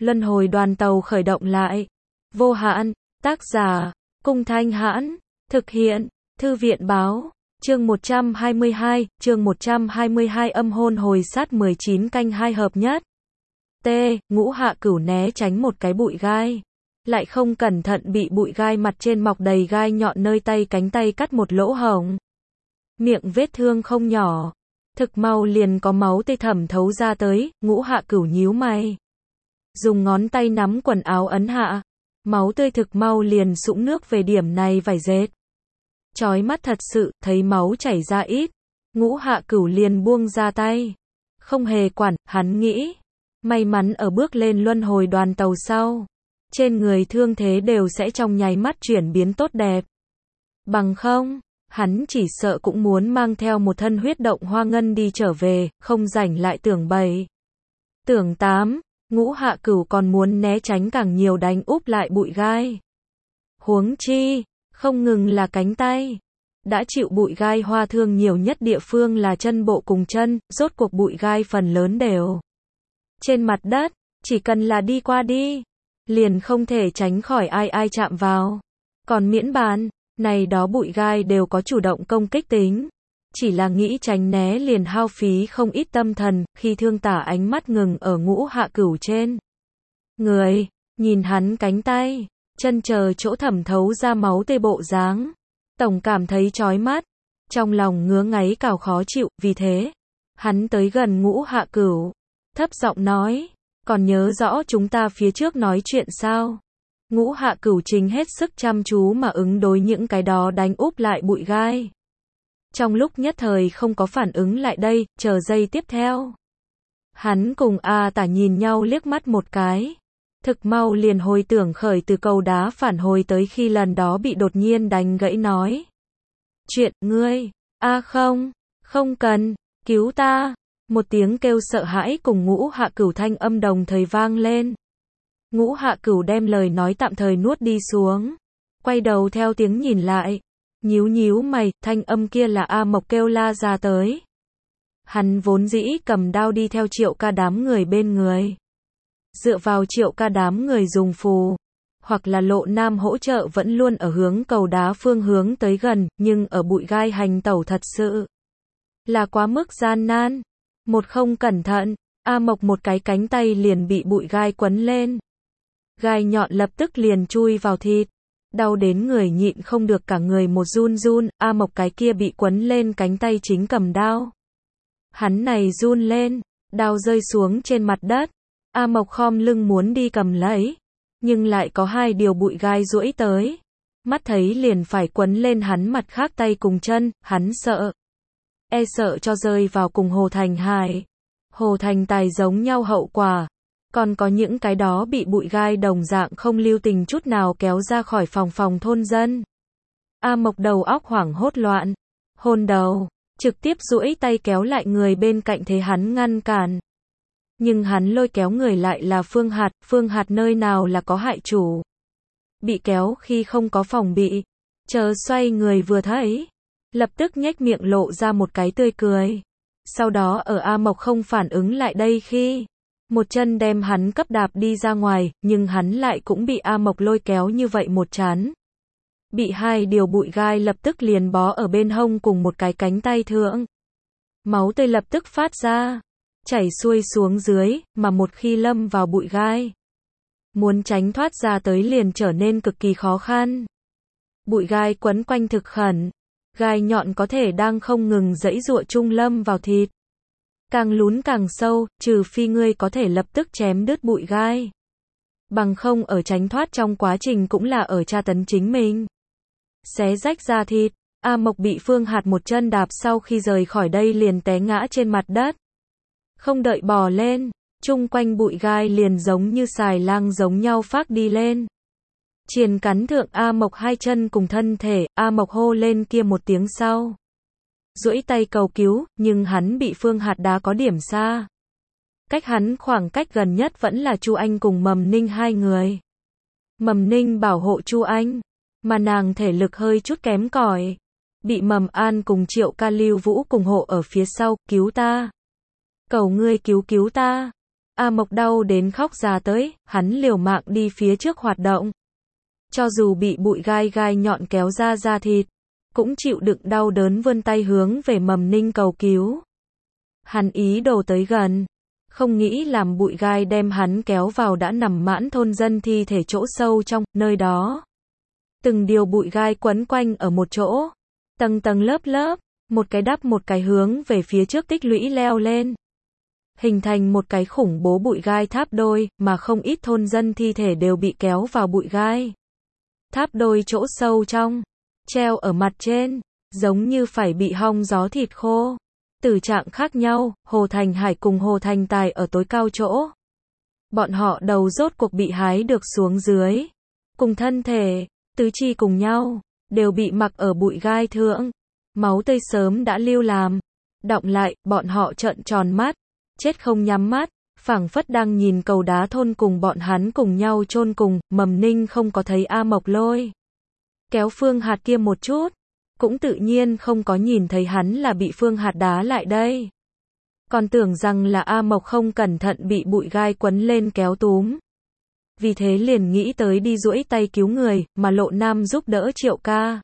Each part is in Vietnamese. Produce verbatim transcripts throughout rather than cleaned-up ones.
Luân hồi đoàn tàu khởi động lại. Vô hạn, tác giả, Cung Thanh Hãn, thực hiện, Thư viện báo, chương một trăm hai mươi hai, chương một trăm hai mươi hai âm hôn hồi sát mười chín canh hai hợp nhất. T, Ngũ Hạ Cửu né tránh một cái bụi gai. Lại không cẩn thận bị bụi gai mặt trên mọc đầy gai nhọn nơi tay cánh tay cắt một lỗ hổng. Miệng vết thương không nhỏ. Thực mau liền có máu tươi thẩm thấu ra tới, Ngũ Hạ Cửu nhíu mày. Dùng ngón tay nắm quần áo ấn hạ. Máu tươi thực mau liền sũng nước về điểm này vải dệt. Chói mắt thật sự, thấy máu chảy ra ít. Ngũ Hạ Cửu liền buông ra tay. Không hề quản, hắn nghĩ. May mắn ở bước lên luân hồi đoàn tàu sau. Trên người thương thế đều sẽ trong nháy mắt chuyển biến tốt đẹp. Bằng không, hắn chỉ sợ cũng muốn mang theo một thân huyết động hoa ngân đi trở về, không rảnh lại tưởng bảy. Tưởng tám, Ngũ Hạ Cửu còn muốn né tránh càng nhiều đánh úp lại bụi gai. Huống chi, không ngừng là cánh tay. Đã chịu bụi gai hoa thương nhiều nhất địa phương là chân bộ cùng chân, rốt cuộc bụi gai phần lớn đều trên mặt đất, chỉ cần là đi qua đi, liền không thể tránh khỏi ai ai chạm vào. Còn miễn bàn, này đó bụi gai đều có chủ động công kích tính. Chỉ là nghĩ tránh né liền hao phí không ít tâm thần, khi thương tả ánh mắt ngừng ở Ngũ Hạ Cửu trên người, nhìn hắn cánh tay, chân chờ chỗ thẩm thấu ra máu tê bộ dáng. Tổng cảm thấy chói mắt, trong lòng ngứa ngáy cào khó chịu, vì thế, hắn tới gần Ngũ Hạ Cửu, thấp giọng nói, còn nhớ rõ chúng ta phía trước nói chuyện sao? Ngũ Hạ Cửu chính hết sức chăm chú mà ứng đối những cái đó đánh úp lại bụi gai. Trong lúc nhất thời không có phản ứng lại đây, chờ giây tiếp theo. Hắn cùng A Tả nhìn nhau liếc mắt một cái. Thực mau liền hồi tưởng khởi từ câu đá phản hồi tới khi lần đó bị đột nhiên đánh gãy nói. Chuyện, ngươi, A không, không cần, cứu ta. Một tiếng kêu sợ hãi cùng Ngũ Hạ Cửu thanh âm đồng thời vang lên. Ngũ Hạ Cửu đem lời nói tạm thời nuốt đi xuống. Quay đầu theo tiếng nhìn lại. Nhíu nhíu mày, thanh âm kia là A Mộc kêu la ra tới. Hắn vốn dĩ cầm đao đi theo Triệu Ca đám người bên người. Dựa vào Triệu Ca đám người dùng phù, hoặc là Lộ Nam hỗ trợ vẫn luôn ở hướng cầu đá phương hướng tới gần, nhưng ở bụi gai hành tẩu thật sự là quá mức gian nan. Một không cẩn thận, A Mộc một cái cánh tay liền bị bụi gai quấn lên. Gai nhọn lập tức liền chui vào thịt. Đau đến người nhịn không được cả người một run run, A Mộc cái kia bị quấn lên cánh tay chính cầm đao. Hắn này run lên, đao rơi xuống trên mặt đất. A Mộc khom lưng muốn đi cầm lấy, nhưng lại có hai điều bụi gai duỗi tới. Mắt thấy liền phải quấn lên hắn mặt khác tay cùng chân, hắn sợ. E sợ cho rơi vào cùng Hồ Thành Hải. Hồ Thành Tài giống nhau hậu quả. Còn có những cái đó bị bụi gai đồng dạng không lưu tình chút nào kéo ra khỏi phòng phòng thôn dân. A Mộc đầu óc hoảng hốt loạn. Hôn đầu, trực tiếp duỗi tay kéo lại người bên cạnh thế hắn ngăn cản. Nhưng hắn lôi kéo người lại là Phương Hạt, Phương Hạt nơi nào là có hại chủ. Bị kéo khi không có phòng bị. Chờ xoay người vừa thấy. Lập tức nhếch miệng lộ ra một cái tươi cười. Sau đó ở A Mộc không phản ứng lại đây khi một chân đem hắn cấp đạp đi ra ngoài, nhưng hắn lại cũng bị A Mộc lôi kéo như vậy một chán. Bị hai điều bụi gai lập tức liền bó ở bên hông cùng một cái cánh tay thượng. Máu tươi lập tức phát ra, chảy xuôi xuống dưới, mà một khi lâm vào bụi gai, muốn tránh thoát ra tới liền trở nên cực kỳ khó khăn. Bụi gai quấn quanh thực khẩn, gai nhọn có thể đang không ngừng giãy giụa chung lâm vào thịt. Càng lún càng sâu, trừ phi ngươi có thể lập tức chém đứt bụi gai. Bằng không ở tránh thoát trong quá trình cũng là ở tra tấn chính mình. Xé rách da thịt, A Mộc bị Phương Hạt một chân đạp sau khi rời khỏi đây liền té ngã trên mặt đất. Không đợi bò lên, chung quanh bụi gai liền giống như xài lang giống nhau phác đi lên. Triền cắn thượng A Mộc hai chân cùng thân thể, A Mộc hô lên kia một tiếng sau. Duỗi tay cầu cứu, nhưng hắn bị Phương Hạt đá có điểm xa. Cách hắn khoảng cách gần nhất vẫn là Chu Anh cùng Mầm Ninh hai người. Mầm Ninh bảo hộ Chu Anh, mà nàng thể lực hơi chút kém cỏi. Bị Mầm An cùng Triệu Ca Lưu Vũ cùng hộ ở phía sau, cứu ta. Cầu ngươi cứu cứu ta. A Mộc đau đến khóc ra tới, hắn liều mạng đi phía trước hoạt động. Cho dù bị bụi gai gai nhọn kéo ra da thịt, cũng chịu đựng đau đớn vươn tay hướng về Mầm Ninh cầu cứu. Hắn ý đồ tới gần, không nghĩ làm bụi gai đem hắn kéo vào đã nằm mãn thôn dân thi thể chỗ sâu trong, nơi đó. Từng điều bụi gai quấn quanh ở một chỗ, tầng tầng lớp lớp, một cái đắp một cái hướng về phía trước tích lũy leo lên. Hình thành một cái khủng bố bụi gai tháp đôi, mà không ít thôn dân thi thể đều bị kéo vào bụi gai. Tháp đôi chỗ sâu trong, treo ở mặt trên, giống như phải bị hong gió thịt khô. Tử trạng khác nhau, Hồ Thành Hải cùng Hồ Thành Tài ở tối cao chỗ. Bọn họ đầu rốt cuộc bị hái được xuống dưới. Cùng thân thể, tứ chi cùng nhau, đều bị mặc ở bụi gai thượng. Máu tươi sớm đã lưu làm. Đọng lại, bọn họ trợn tròn mắt, chết không nhắm mắt, phảng phất đang nhìn cầu đá thôn cùng bọn hắn cùng nhau chôn cùng. Mầm Ninh không có thấy A Mộc lôi kéo Phương Hạt kia một chút, cũng tự nhiên không có nhìn thấy hắn là bị Phương Hạt đá lại đây. Còn tưởng rằng là A Mộc không cẩn thận bị bụi gai quấn lên kéo túm. Vì thế liền nghĩ tới đi duỗi tay cứu người, mà Lộ Nam giúp đỡ Triệu ca.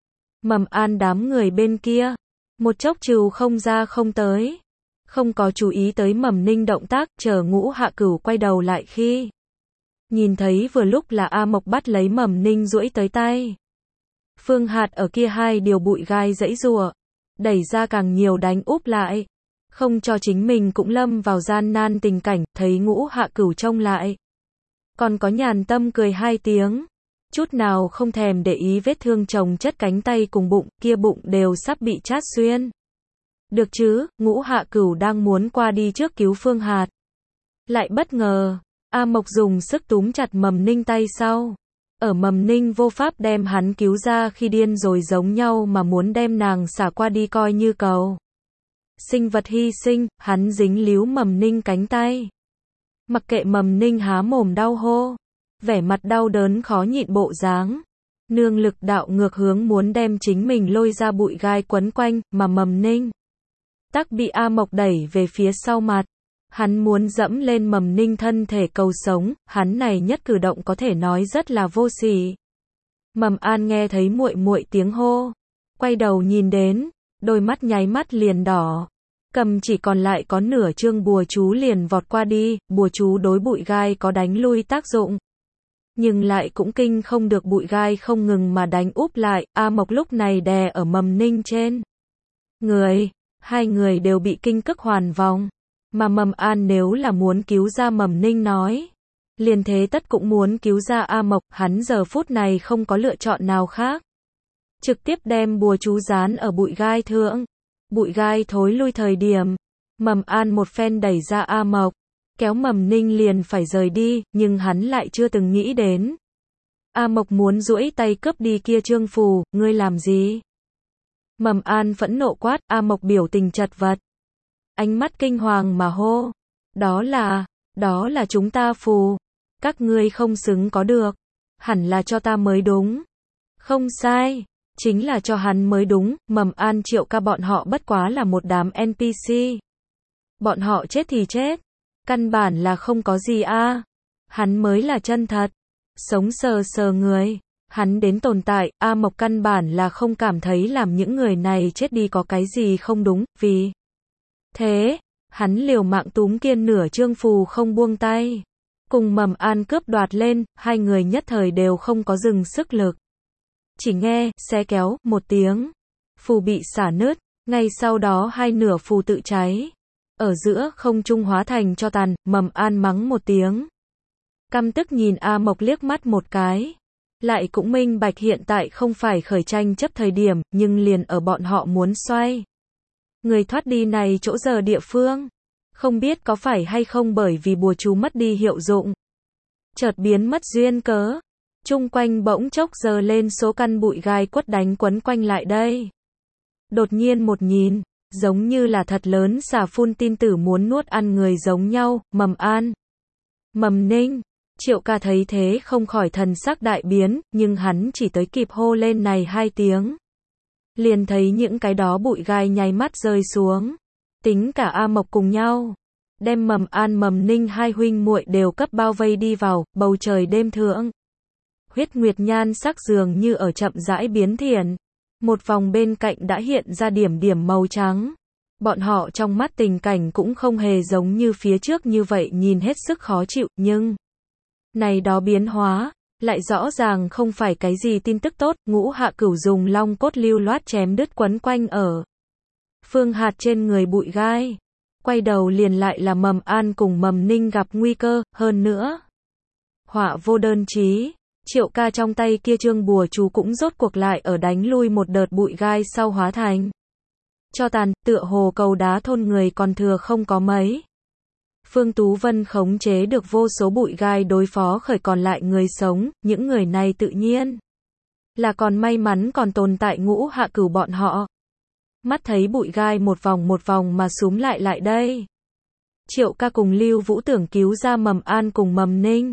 Mầm An đám người bên kia, một chốc trừ không ra không tới. Không có chú ý tới Mầm Ninh động tác, chờ Ngũ Hạ Cửu quay đầu lại khi nhìn thấy vừa lúc là A Mộc bắt lấy Mầm Ninh duỗi tới tay. Phương Hạt ở kia hai điều bụi gai giãy giụa, đẩy ra càng nhiều đánh úp lại, không cho chính mình cũng lâm vào gian nan tình cảnh. Thấy Ngũ Hạ Cửu trông lại, còn có nhàn tâm cười hai tiếng, chút nào không thèm để ý vết thương chồng chất cánh tay cùng bụng, kia bụng đều sắp bị chát xuyên. Được chứ, Ngũ Hạ Cửu đang muốn qua đi trước cứu Phương Hạt. Lại bất ngờ, A Mộc dùng sức túm chặt Mầm Ninh tay sau. Ở Mầm Ninh vô pháp đem hắn cứu ra khi điên rồi giống nhau mà muốn đem nàng xả qua đi coi như cầu sinh vật hy sinh, hắn dính líu Mầm Ninh cánh tay. Mặc kệ Mầm Ninh há mồm đau hô, vẻ mặt đau đớn khó nhịn bộ dáng. Nương lực đạo ngược hướng muốn đem chính mình lôi ra bụi gai quấn quanh, mà Mầm Ninh tắc bị A Mộc đẩy về phía sau mặt. Hắn muốn dẫm lên Mầm Ninh thân thể cầu sống, hắn này nhất cử động có thể nói rất là vô sỉ. Mầm An nghe thấy muội muội tiếng hô, quay đầu nhìn đến, đôi mắt nháy mắt liền đỏ. Cầm chỉ còn lại có nửa chương bùa chú liền vọt qua đi, bùa chú đối bụi gai có đánh lui tác dụng. Nhưng lại cũng kinh không được bụi gai không ngừng mà đánh úp lại. A Mộc lúc này đè ở Mầm Ninh trên người, hai người đều bị kinh cức hoàn vòng. Mà Mầm An nếu là muốn cứu ra Mầm Ninh nói, liền thế tất cũng muốn cứu ra A Mộc, hắn giờ phút này không có lựa chọn nào khác. Trực tiếp đem bùa chú dán ở bụi gai thượng. Bụi gai thối lui thời điểm, Mầm An một phen đẩy ra A Mộc, kéo Mầm Ninh liền phải rời đi, nhưng hắn lại chưa từng nghĩ đến. A Mộc muốn duỗi tay cướp đi kia trương phù, ngươi làm gì? Mầm An phẫn nộ quát, A Mộc biểu tình chật vật. Ánh mắt kinh hoàng mà hô, đó là, đó là chúng ta phù, các ngươi không xứng có được, hẳn là cho ta mới đúng. Không sai, chính là cho hắn mới đúng. Mầm An Triệu ca bọn họ bất quá là một đám en pê xê. Bọn họ chết thì chết, căn bản là không có gì a. Hắn mới là chân thật, sống sờ sờ người, hắn đến tồn tại. A Mộc căn bản là không cảm thấy làm những người này chết đi có cái gì không đúng, vì thế, hắn liều mạng túm kiên nửa trương phù không buông tay. Cùng Mầm An cướp đoạt lên, hai người nhất thời đều không có dừng sức lực. Chỉ nghe, xé kéo, một tiếng. Phù bị xả nứt, ngay sau đó hai nửa phù tự cháy. Ở giữa không trung hóa thành cho tàn, Mầm An mắng một tiếng. Căm tức nhìn A Mộc liếc mắt một cái. Lại cũng minh bạch hiện tại không phải khởi tranh chấp thời điểm, nhưng liền ở bọn họ muốn xoay người thoát đi này chỗ giờ địa phương. Không biết có phải hay không bởi vì bùa chú mất đi hiệu dụng, chợt biến mất duyên cớ, chung quanh bỗng chốc giờ lên số căn bụi gai quất đánh quấn quanh lại đây. Đột nhiên một nhìn, giống như là thật lớn xà phun tin tử muốn nuốt ăn người giống nhau. Mầm An, Mầm Ninh, Triệu ca thấy thế không khỏi thần sắc đại biến, nhưng hắn chỉ tới kịp hô lên này hai tiếng. Liền thấy những cái đó bụi gai nháy mắt rơi xuống. Tính cả A Mộc cùng nhau đem Mầm An Mầm Ninh hai huynh muội đều cấp bao vây đi vào, bầu trời đêm thượng. Huyết nguyệt nhan sắc dường như ở chậm rãi biến thiện. Một vòng bên cạnh đã hiện ra điểm điểm màu trắng. Bọn họ trong mắt tình cảnh cũng không hề giống như phía trước như vậy nhìn hết sức khó chịu, nhưng này đó biến hóa, lại rõ ràng không phải cái gì tin tức tốt. Ngũ Hạ Cửu dùng long cốt lưu loát chém đứt quấn quanh ở Phương Hạt trên người bụi gai. Quay đầu liền lại là Mầm An cùng Mầm Ninh gặp nguy cơ, hơn nữa. Họa vô đơn chí, Triệu Ca trong tay kia trương bùa chú cũng rốt cuộc lại ở đánh lui một đợt bụi gai sau hóa thành cho tàn, tựa hồ cầu đá thôn người còn thừa không có mấy. Phương Tú Vân khống chế được vô số bụi gai đối phó khởi còn lại người sống, những người này tự nhiên là còn may mắn còn tồn tại Ngũ Hạ Cửu bọn họ. Mắt thấy bụi gai một vòng một vòng mà xúm lại lại đây. Triệu Ca cùng Lưu Vũ tưởng cứu ra Mầm An cùng Mầm Ninh.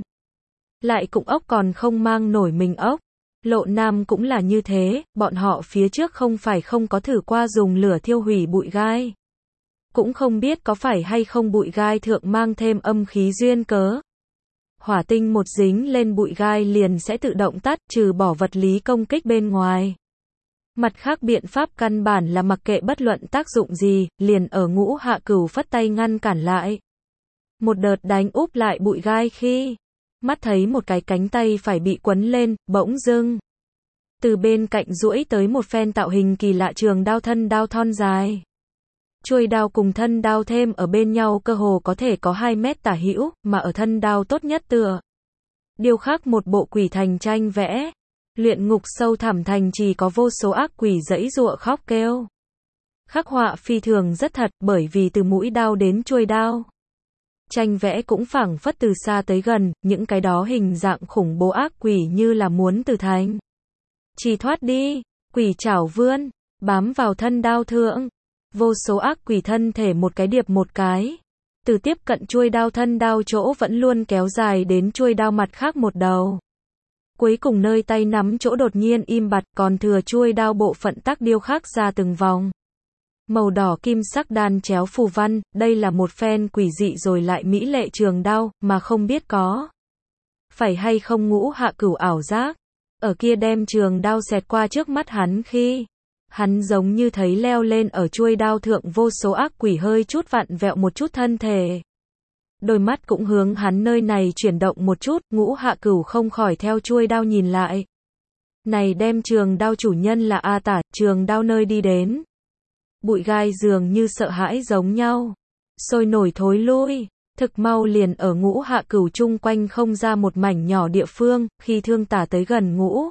Lại cũng ốc còn không mang nổi mình ốc. Lộ Nam cũng là như thế, bọn họ phía trước không phải không có thử qua dùng lửa thiêu hủy bụi gai. Cũng không biết có phải hay không bụi gai thượng mang thêm âm khí duyên cớ. Hỏa tinh một dính lên bụi gai liền sẽ tự động tắt, trừ bỏ vật lý công kích bên ngoài. Mặt khác biện pháp căn bản là mặc kệ bất luận tác dụng gì, liền ở Ngũ Hạ Cửu phất tay ngăn cản lại. Một đợt đánh úp lại bụi gai khi mắt thấy một cái cánh tay phải bị quấn lên, bỗng dưng từ bên cạnh duỗi tới một phen tạo hình kỳ lạ trường đao thân đao thon dài. Chuôi đao cùng thân đao thêm ở bên nhau cơ hồ có thể có hai mét tả hữu, mà ở thân đao tốt nhất tựa điêu khắc một bộ quỷ thành tranh vẽ. Luyện ngục sâu thẳm thành chỉ có vô số ác quỷ giãy giụa khóc kêu. Khắc họa phi thường rất thật, bởi vì từ mũi đao đến chuôi đao. Tranh vẽ cũng phảng phất từ xa tới gần, những cái đó hình dạng khủng bố ác quỷ như là muốn từ thành chỉ thoát đi, quỷ chảo vươn, bám vào thân đao thượng. Vô số ác quỷ thân thể một cái điệp một cái. Từ tiếp cận chuôi đao thân đao chỗ vẫn luôn kéo dài đến chuôi đao mặt khác một đầu. Cuối cùng nơi tay nắm chỗ đột nhiên im bặt, còn thừa chuôi đao bộ phận tác điêu khắc ra từng vòng màu đỏ kim sắc đan chéo phù văn. Đây là một phen quỷ dị rồi lại mỹ lệ trường đao, mà không biết có phải hay không Ngũ Hạ Cửu ảo giác. Ở kia đem trường đao xẹt qua trước mắt hắn khi hắn giống như thấy leo lên ở chuôi đao thượng vô số ác quỷ hơi chút vặn vẹo một chút thân thể. Đôi mắt cũng hướng hắn nơi này chuyển động một chút, Ngũ Hạ Cửu không khỏi theo chuôi đao nhìn lại. Này đem trường đao chủ nhân là A Tả, trường đao nơi đi đến. Bụi gai dường như sợ hãi giống nhau. Sôi nổi thối lui, thực mau liền ở Ngũ Hạ Cửu chung quanh không ra một mảnh nhỏ địa phương, khi Thương Tả tới gần Ngũ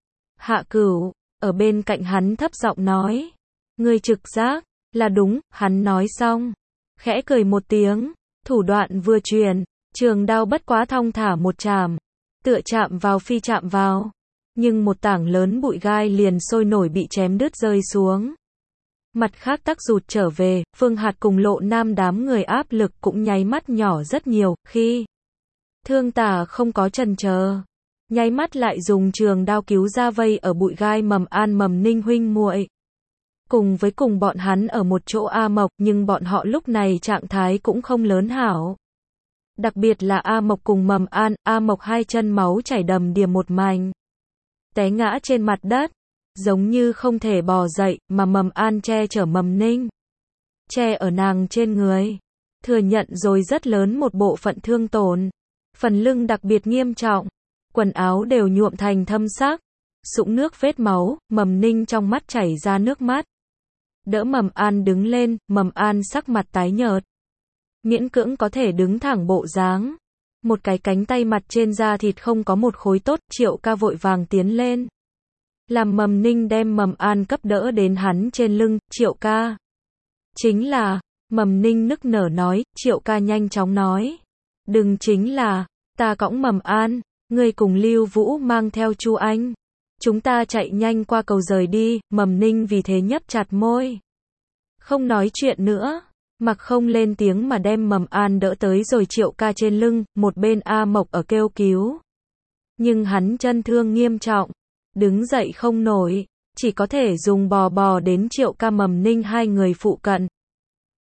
Hạ Cửu, ở bên cạnh hắn thấp giọng nói. Ngươi trực giác, là đúng, hắn nói xong. Khẽ cười một tiếng. Thủ đoạn vừa truyền, trường đao bất quá thong thả một chạm, tựa chạm vào phi chạm vào, nhưng một tảng lớn bụi gai liền sôi nổi bị chém đứt rơi xuống. Mặt khác tắc rụt trở về, Phương Hạt cùng Lộ Nam đám người áp lực cũng nháy mắt nhỏ rất nhiều, khi Thương Tả không có chần chờ, nháy mắt lại dùng trường đao cứu ra vây ở bụi gai Mầm An Mầm Ninh huynh muội. Cùng với cùng bọn hắn ở một chỗ A Mộc, nhưng bọn họ lúc này trạng thái cũng không lớn hảo. Đặc biệt là A Mộc cùng Mầm An, A Mộc hai chân máu chảy đầm đìa một mảnh. Té ngã trên mặt đất, giống như không thể bò dậy, mà Mầm An che chở Mầm Ninh. Che ở nàng trên người. Thừa nhận rồi rất lớn một bộ phận thương tổn. Phần lưng đặc biệt nghiêm trọng. Quần áo đều nhuộm thành thâm sắc. Sũng nước vết máu, Mầm Ninh trong mắt chảy ra nước mắt. Đỡ Mầm An đứng lên, Mầm An sắc mặt tái nhợt. Miễn cưỡng có thể đứng thẳng bộ dáng. Một cái cánh tay mặt trên da thịt không có một khối tốt, Triệu Ca vội vàng tiến lên. Làm Mầm Ninh đem Mầm An cấp đỡ đến hắn trên lưng, Triệu Ca. Chính là, Mầm Ninh nức nở nói, Triệu Ca nhanh chóng nói. Đừng chính là, ta cõng Mầm An, ngươi cùng Lưu Vũ mang theo Chu Anh. Chúng ta chạy nhanh qua cầu rời đi, Mầm Ninh vì thế nhấp chặt môi. Không nói chuyện nữa, mặc không lên tiếng mà đem Mầm An đỡ tới rồi Triệu Ca trên lưng, một bên A Mộc ở kêu cứu. Nhưng hắn chân thương nghiêm trọng, đứng dậy không nổi, chỉ có thể dùng bò bò đến Triệu Ca Mầm Ninh hai người phụ cận.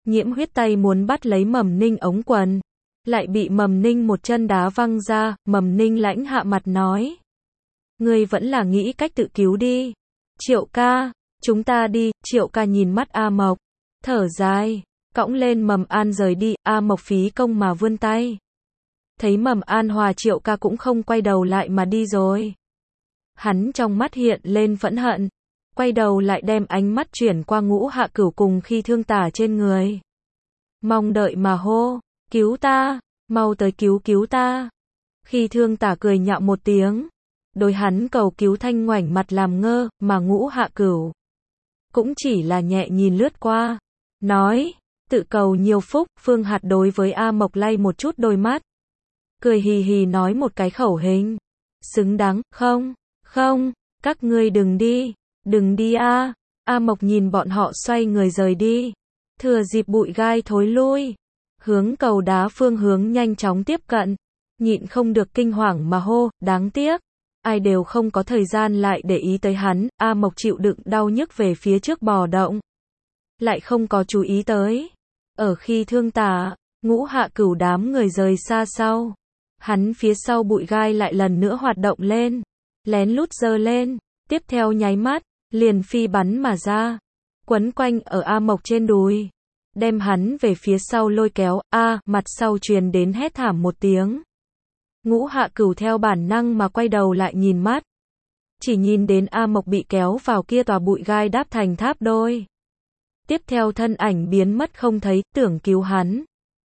Nhiễm huyết tay muốn bắt lấy Mầm Ninh ống quần, lại bị Mầm Ninh một chân đá văng ra. Mầm Ninh lãnh hạ mặt nói, ngươi vẫn là nghĩ cách tự cứu đi. Triệu ca, chúng ta đi. Triệu ca nhìn mắt A Mộc, thở dài, cõng lên Mầm An rời đi. A Mộc phí công mà vươn tay, thấy Mầm An hòa Triệu ca cũng không quay đầu lại mà đi rồi. Hắn trong mắt hiện lên phẫn hận, quay đầu lại đem ánh mắt chuyển qua Ngũ Hạ Cửu cùng Khi Thương Tả trên người, mong đợi mà hô, cứu ta, mau tới cứu cứu ta. Khi Thương Tả cười nhạo một tiếng, đối hắn cầu cứu thanh ngoảnh mặt làm ngơ, mà Ngũ Hạ Cửu cũng chỉ là nhẹ nhìn lướt qua, nói, tự cầu nhiều phúc. Phương Hạt đối với A Mộc lay một chút đôi mắt, cười hì hì nói một cái khẩu hình, xứng đáng. Không, không, các ngươi đừng đi, đừng đi a. A Mộc nhìn bọn họ xoay người rời đi, thừa dịp bụi gai thối lui, hướng cầu đá phương hướng nhanh chóng tiếp cận, nhịn không được kinh hoàng mà hô, đáng tiếc, ai đều không có thời gian lại để ý tới hắn. A Mộc chịu đựng đau nhức về phía trước bò động, lại không có chú ý tới. Ở Khi Thương Tả, Ngũ Hạ Cửu đám người rời xa sau, hắn phía sau bụi gai lại lần nữa hoạt động lên, lén lút giơ lên, tiếp theo nháy mắt, liền phi bắn mà ra, quấn quanh ở A Mộc trên đùi, đem hắn về phía sau lôi kéo. A, mặt sau truyền đến hét thảm một tiếng. Ngũ Hạ Cửu theo bản năng mà quay đầu lại nhìn mắt, chỉ nhìn đến A Mộc bị kéo vào kia tòa bụi gai đáp thành tháp đôi. Tiếp theo thân ảnh biến mất không thấy, tưởng cứu hắn.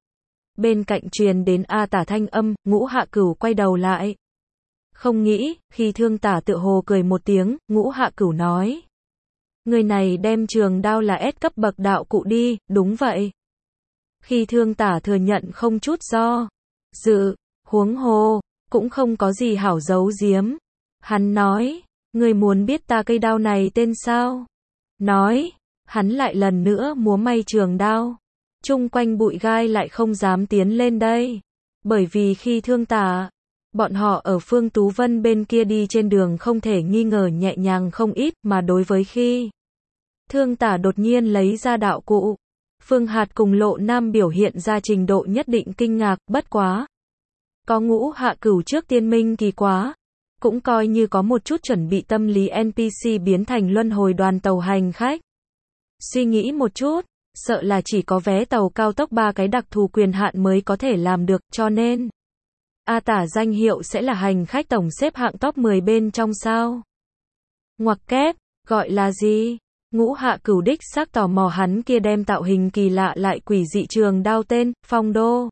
Bên cạnh truyền đến A Tả thanh âm. Ngũ Hạ Cửu quay đầu lại, không nghĩ. Khi Thương Tả tựa hồ cười một tiếng. Ngũ Hạ Cửu nói, người này đem trường đao là S cấp bậc đạo cụ đi. Đúng vậy. Khi Thương Tả thừa nhận không chút do dự, huống hồ cũng không có gì hảo giấu giếm. Hắn nói, ngươi muốn biết ta cây đao này tên sao? Nói, hắn lại lần nữa múa may trường đao. Chung quanh bụi gai lại không dám tiến lên đây, bởi vì Khi Thương Tả, bọn họ ở Phương Tú Vân bên kia đi trên đường không thể nghi ngờ nhẹ nhàng không ít, mà đối với Khi Thương Tả đột nhiên lấy ra đạo cụ, Phương Hạt cùng Lộ Nam biểu hiện ra trình độ nhất định kinh ngạc. Bất quá, có Ngũ Hạ Cửu trước tiên minh kỳ quá, cũng coi như có một chút chuẩn bị tâm lý. en pê xê biến thành luân hồi đoàn tàu hành khách, suy nghĩ một chút, sợ là chỉ có vé tàu cao tốc ba cái đặc thù quyền hạn mới có thể làm được, cho nên A Tả danh hiệu sẽ là hành khách tổng xếp hạng top mười bên trong sao? Ngoặc kép, gọi là gì? Ngũ Hạ Cửu đích xác tò mò hắn kia đem tạo hình kỳ lạ lại quỷ dị trường đao tên, Phong Đô.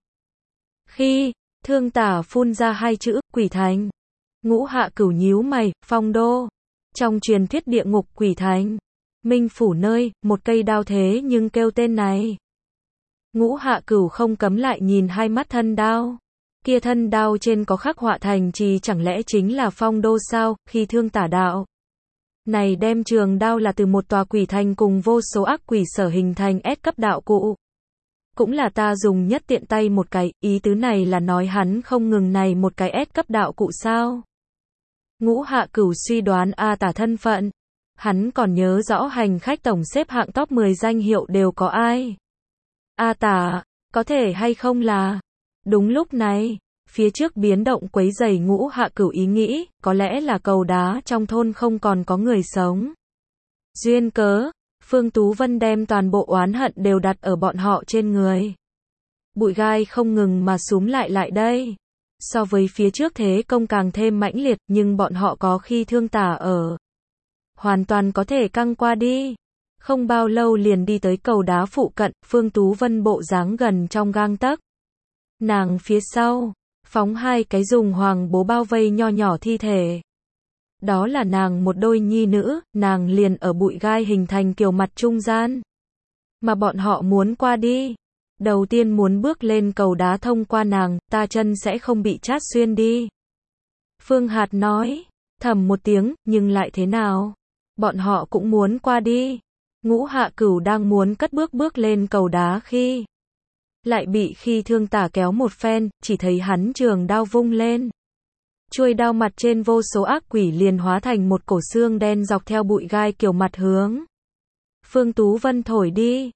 Khi Thương Tả phun ra hai chữ, Quỷ Thành. Ngũ Hạ Cửu nhíu mày, Phong Đô. Trong truyền thuyết địa ngục Quỷ Thành, Minh Phủ nơi, một cây đao thế nhưng kêu tên này. Ngũ Hạ Cửu không cấm lại nhìn hai mắt thân đao. Kia thân đao trên có khắc họa thành trì chẳng lẽ chính là Phong Đô sao? Khi Thương Tả đạo này đem trường đao là từ một tòa quỷ thành cùng vô số ác quỷ sở hình thành S cấp đạo cụ. Cũng là ta dùng nhất tiện tay một cái, ý tứ này là nói hắn không ngừng này một cái S cấp đạo cụ sao? Ngũ Hạ Cửu suy đoán A Tả thân phận. Hắn còn nhớ rõ hành khách tổng xếp hạng top mười danh hiệu đều có ai. A Tả, có thể hay không là... Đúng lúc này, phía trước biến động quấy rầy Ngũ Hạ Cửu ý nghĩ, có lẽ là cầu đá trong thôn không còn có người sống. Duyên cớ, Phương Tú Vân đem toàn bộ oán hận đều đặt ở bọn họ trên người. Bụi gai không ngừng mà xúm lại lại đây. So với phía trước thế công càng thêm mãnh liệt, nhưng bọn họ có Khi Thương Tả ở, hoàn toàn có thể căng qua đi. Không bao lâu liền đi tới cầu đá phụ cận. Phương Tú Vân bộ dáng gần trong gang tấc. Nàng phía sau phóng hai cái dùng hoàng bố bao vây nho nhỏ thi thể. Đó là nàng một đôi nhi nữ, nàng liền ở bụi gai hình thành kiểu mặt trung gian. Mà bọn họ muốn qua đi, đầu tiên muốn bước lên cầu đá thông qua nàng, ta chân sẽ không bị chát xuyên đi. Phương Hạt nói, thầm một tiếng, nhưng lại thế nào? Bọn họ cũng muốn qua đi. Ngũ Hạ Cửu đang muốn cất bước bước lên cầu đá khi lại bị Khi Thương Tả kéo một phen, chỉ thấy hắn trường đao vung lên. Chuôi đao mặt trên vô số ác quỷ liền hóa thành một cổ xương đen dọc theo bụi gai kiểu mặt hướng Phương Tú Vân thổi đi.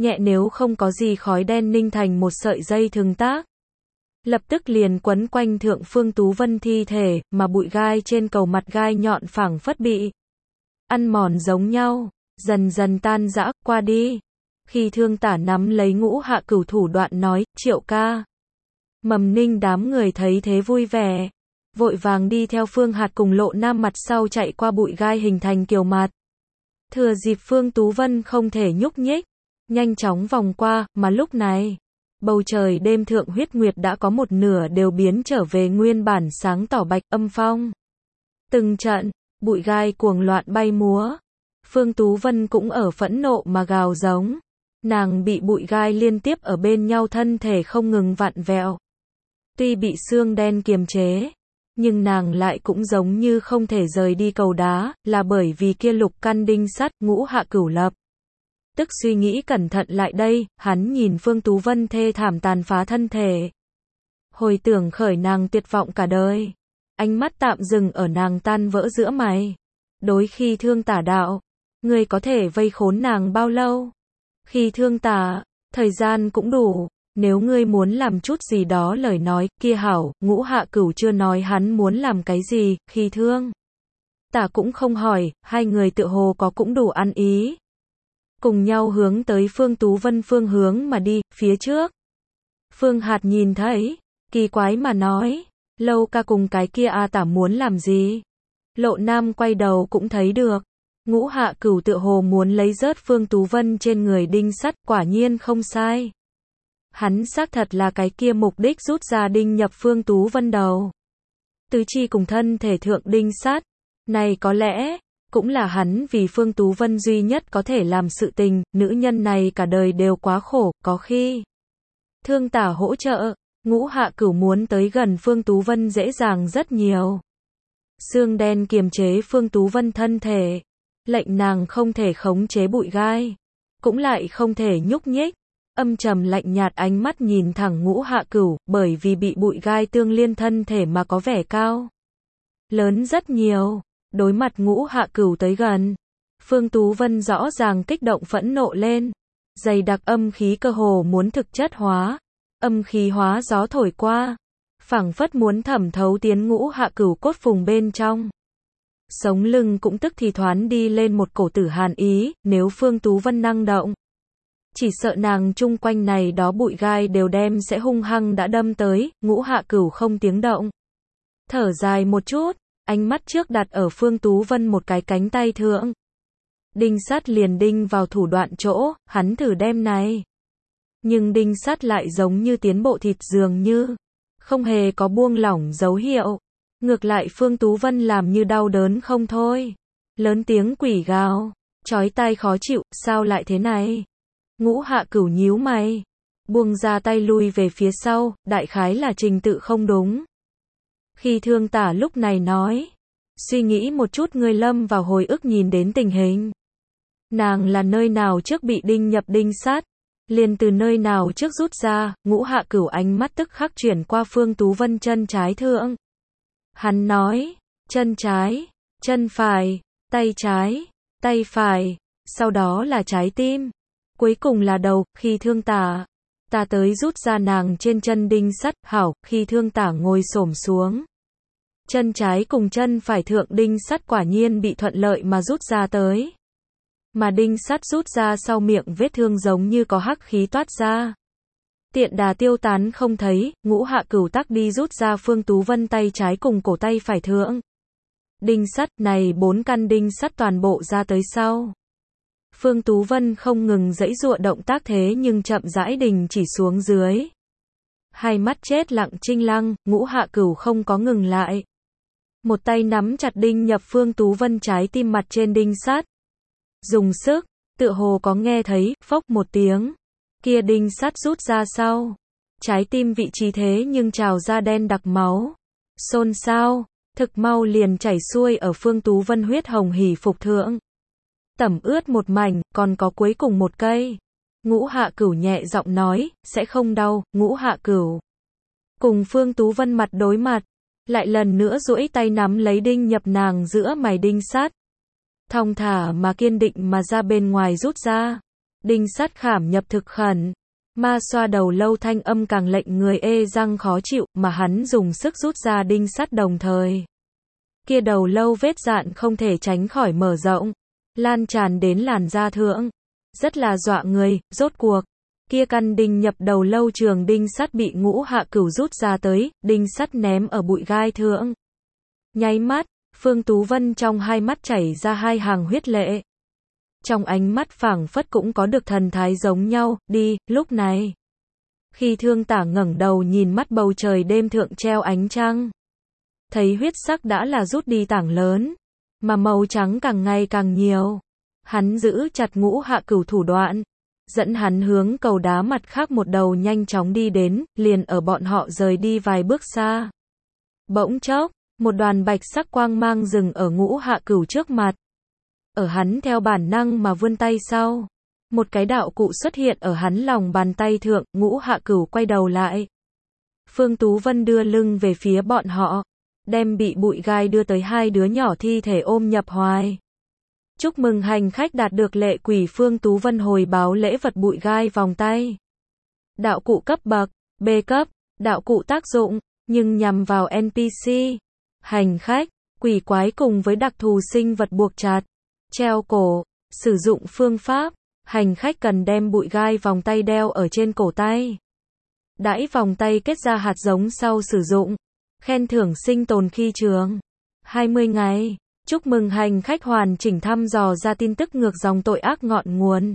nhẹ nếu không có gì khói đen ninh thành một sợi dây thừng tác. Lập tức liền quấn quanh thượng Phương Tú Vân thi thể, mà bụi gai trên cầu mặt gai nhọn phảng phất bị ăn mòn giống nhau, dần dần tan rã, qua đi. Khi Thương Tả nắm lấy Ngũ Hạ Cửu thủ đoạn nói, Triệu ca. Mầm Ninh đám người thấy thế vui vẻ, vội vàng đi theo Phương Hạt cùng Lộ Nam mặt sau chạy qua bụi gai hình thành kiều mặt. Thừa dịp Phương Tú Vân không thể nhúc nhích, nhanh chóng vòng qua, mà lúc này, bầu trời đêm thượng huyết nguyệt đã có một nửa đều biến trở về nguyên bản sáng tỏ bạch âm phong. Từng trận, bụi gai cuồng loạn bay múa. Phương Tú Vân cũng ở phẫn nộ mà gào giống. Nàng bị bụi gai liên tiếp ở bên nhau thân thể không ngừng vặn vẹo. Tuy bị xương đen kiềm chế, nhưng nàng lại cũng giống như không thể rời đi cầu đá, là bởi vì kia lục căn đinh sắt. Ngũ Hạ Cửu lập tức suy nghĩ cẩn thận lại đây, hắn nhìn Phương Tú Vân thê thảm tàn phá thân thể. Hồi tưởng khởi nàng tuyệt vọng cả đời. Ánh mắt tạm dừng ở nàng tan vỡ giữa mày. Đối khi Thương Tả đạo, ngươi có thể vây khốn nàng bao lâu? Khi Thương Tả, thời gian cũng đủ, nếu ngươi muốn làm chút gì đó lời nói, kia hảo. Ngũ Hạ Cửu chưa nói hắn muốn làm cái gì, khi Thương Tả cũng không hỏi, hai người tựa hồ có cũng đủ ăn ý. Cùng nhau hướng tới Phương Tú Vân phương hướng mà đi, phía trước. Phương Hạt nhìn thấy, kỳ quái mà nói, Lâu ca cùng cái kia A Tả muốn làm gì? Lộ Nam quay đầu cũng thấy được. Ngũ Hạ Cửu tựa hồ muốn lấy rớt Phương Tú Vân trên người đinh sắt, quả nhiên không sai. Hắn xác thật là cái kia mục đích rút ra đinh nhập Phương Tú Vân đầu. Tứ chi cùng thân thể thượng đinh sắt, này có lẽ cũng là hắn vì Phương Tú Vân duy nhất có thể làm sự tình. Nữ nhân này cả đời đều quá khổ, có khi Thương Tả hỗ trợ, Ngũ Hạ Cửu muốn tới gần Phương Tú Vân dễ dàng rất nhiều. Xương đen kiềm chế Phương Tú Vân thân thể, lệnh nàng không thể khống chế bụi gai, cũng lại không thể nhúc nhích. Âm trầm lạnh nhạt ánh mắt nhìn thẳng Ngũ Hạ Cửu, bởi vì bị bụi gai tương liên thân thể mà có vẻ cao lớn rất nhiều. Đối mặt Ngũ Hạ Cửu tới gần, Phương Tú Vân rõ ràng kích động phẫn nộ lên. Dày đặc âm khí cơ hồ muốn thực chất hóa, âm khí hóa gió thổi qua, phảng phất muốn thẩm thấu tiến Ngũ Hạ Cửu cốt phùng bên trong. Sống lưng cũng tức thì thoáng đi lên một cổ tử hàn ý. Nếu Phương Tú Vân năng động, chỉ sợ nàng chung quanh này đó bụi gai đều đem sẽ hung hăng đã đâm tới. Ngũ Hạ Cửu không tiếng động, thở dài một chút, ánh mắt trước đặt ở Phương Tú Vân một cái cánh tay thượng. Đinh sắt liền đinh vào thủ đoạn chỗ, hắn thử đem này. Nhưng đinh sắt lại giống như tiến bộ thịt dường như, không hề có buông lỏng dấu hiệu. Ngược lại Phương Tú Vân làm như đau đớn không thôi. Lớn tiếng quỷ gào, chói tai khó chịu, sao lại thế này? Ngũ Hạ Cửu nhíu mày, buông ra tay lui về phía sau, đại khái là trình tự không đúng. Khi Thương Tả lúc này nói, suy nghĩ một chút ngươi lâm vào hồi ức nhìn đến tình hình. Nàng là nơi nào trước bị đinh nhập đinh sắt, liền từ nơi nào trước rút ra. Ngũ Hạ Cửu ánh mắt tức khắc chuyển qua Phương Tú Vân chân trái thượng. Hắn nói, chân trái, chân phải, tay trái, tay phải, sau đó là trái tim, cuối cùng là đầu. Khi Thương Tả, ta tới rút ra nàng trên chân đinh sắt. Hảo. Khi Thương Tả ngồi xổm xuống, chân trái cùng chân phải thượng đinh sắt quả nhiên bị thuận lợi mà rút ra tới. Mà đinh sắt rút ra sau miệng vết thương giống như có hắc khí toát ra. Tiện đà tiêu tán không thấy. Ngũ Hạ Cửu tắc đi rút ra Phương Tú Vân tay trái cùng cổ tay phải thượng đinh sắt. Này bốn căn đinh sắt toàn bộ ra tới sau. Phương Tú Vân không ngừng giãy giụa động tác thế nhưng chậm rãi đình chỉ xuống dưới. Hai mắt chết lặng trinh lăng. Ngũ Hạ Cửu không có ngừng lại. Một tay nắm chặt đinh nhập Phương Tú Vân trái tim mặt trên đinh sắt. Dùng sức, tựa hồ có nghe thấy, phốc một tiếng. Kia đinh sắt rút ra sau. Trái tim vị trí thế nhưng trào ra đen đặc máu. Xôn xao, thực mau liền chảy xuôi ở Phương Tú Vân huyết hồng hỉ phục thượng. Tẩm ướt một mảnh, còn có cuối cùng một cây. Ngũ Hạ Cửu nhẹ giọng nói, sẽ không đau. Ngũ Hạ Cửu cùng Phương Tú Vân mặt đối mặt, lại lần nữa duỗi tay nắm lấy đinh nhập nàng giữa mày đinh sắt. Thong thả mà kiên định mà ra bên ngoài rút ra. Đinh Sắt khảm nhập thực khẩn. Ma xoa đầu lâu thanh âm càng lệnh người ê răng khó chịu, mà hắn dùng sức rút ra đinh sắt đồng thời. Kia đầu lâu vết dạn không thể tránh khỏi mở rộng, lan tràn đến làn da thượng. Rất là dọa người, rốt cuộc. Kia căn đinh nhập đầu lâu trường đinh sắt bị Ngũ Hạ Cửu rút ra tới, đinh sắt ném ở bụi gai thượng. Nháy mắt, Phương Tú Vân trong hai mắt chảy ra hai hàng huyết lệ. Trong ánh mắt phảng phất cũng có được thần thái giống nhau, đi, lúc này. Khi Thương Tả ngẩng đầu nhìn mắt bầu trời đêm thượng treo ánh trăng. Thấy huyết sắc đã là rút đi tảng lớn, mà màu trắng càng ngày càng nhiều. Hắn giữ chặt Ngũ Hạ Cửu thủ đoạn, dẫn hắn hướng cầu đá mặt khác một đầu nhanh chóng đi đến, liền ở bọn họ rời đi vài bước xa. Bỗng chốc, một đoàn bạch sắc quang mang dừng ở Ngũ Hạ Cửu trước mặt. Ở hắn theo bản năng mà vươn tay sau. Một cái đạo cụ xuất hiện ở hắn lòng bàn tay thượng, Ngũ Hạ Cửu quay đầu lại. Phương Tú Vân đưa lưng về phía bọn họ, đem bị bụi gai đưa tới hai đứa nhỏ thi thể ôm nhập hoài. Chúc mừng hành khách đạt được lệ quỷ. Phương Tú Vân hồi báo lễ vật bụi gai vòng tay. Đạo cụ cấp bậc, B cấp, đạo cụ tác dụng, nhưng nhằm vào en pê xê, hành khách, quỷ quái cùng với đặc thù sinh vật buộc chặt, treo cổ, sử dụng phương pháp, hành khách cần đem bụi gai vòng tay đeo ở trên cổ tay. Đãi vòng tay kết ra hạt giống sau sử dụng, khen thưởng sinh tồn khi trường hai mươi ngày. Chúc mừng hành khách hoàn chỉnh thăm dò ra tin tức ngược dòng tội ác ngọn nguồn.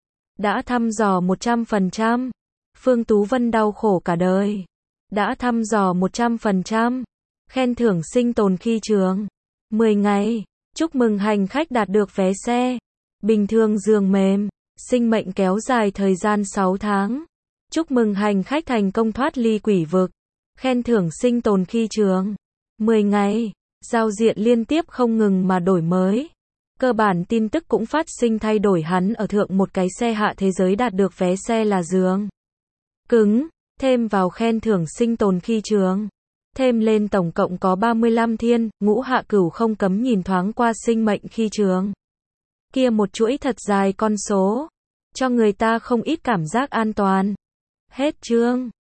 Đã thăm dò một trăm phần trăm. Phương Tú Vân đau khổ cả đời. Đã thăm dò một trăm phần trăm. Khen thưởng sinh tồn khi trường mười ngày. Chúc mừng hành khách đạt được vé xe bình thường giường mềm, sinh mệnh kéo dài thời gian sáu tháng. Chúc mừng hành khách thành công thoát ly quỷ vực. Khen thưởng sinh tồn khi trường mười ngày. Giao diện liên tiếp không ngừng mà đổi mới. Cơ bản tin tức cũng phát sinh thay đổi. Hắn ở thượng một cái xe hạ thế giới đạt được vé xe là giường cứng, thêm vào khen thưởng sinh tồn khi trường. Thêm lên tổng cộng có ba mươi lăm thiên. Ngũ Hạ Cửu không cấm nhìn thoáng qua sinh mệnh khi trường. Kia một chuỗi thật dài con số, cho người ta không ít cảm giác an toàn. Hết chương.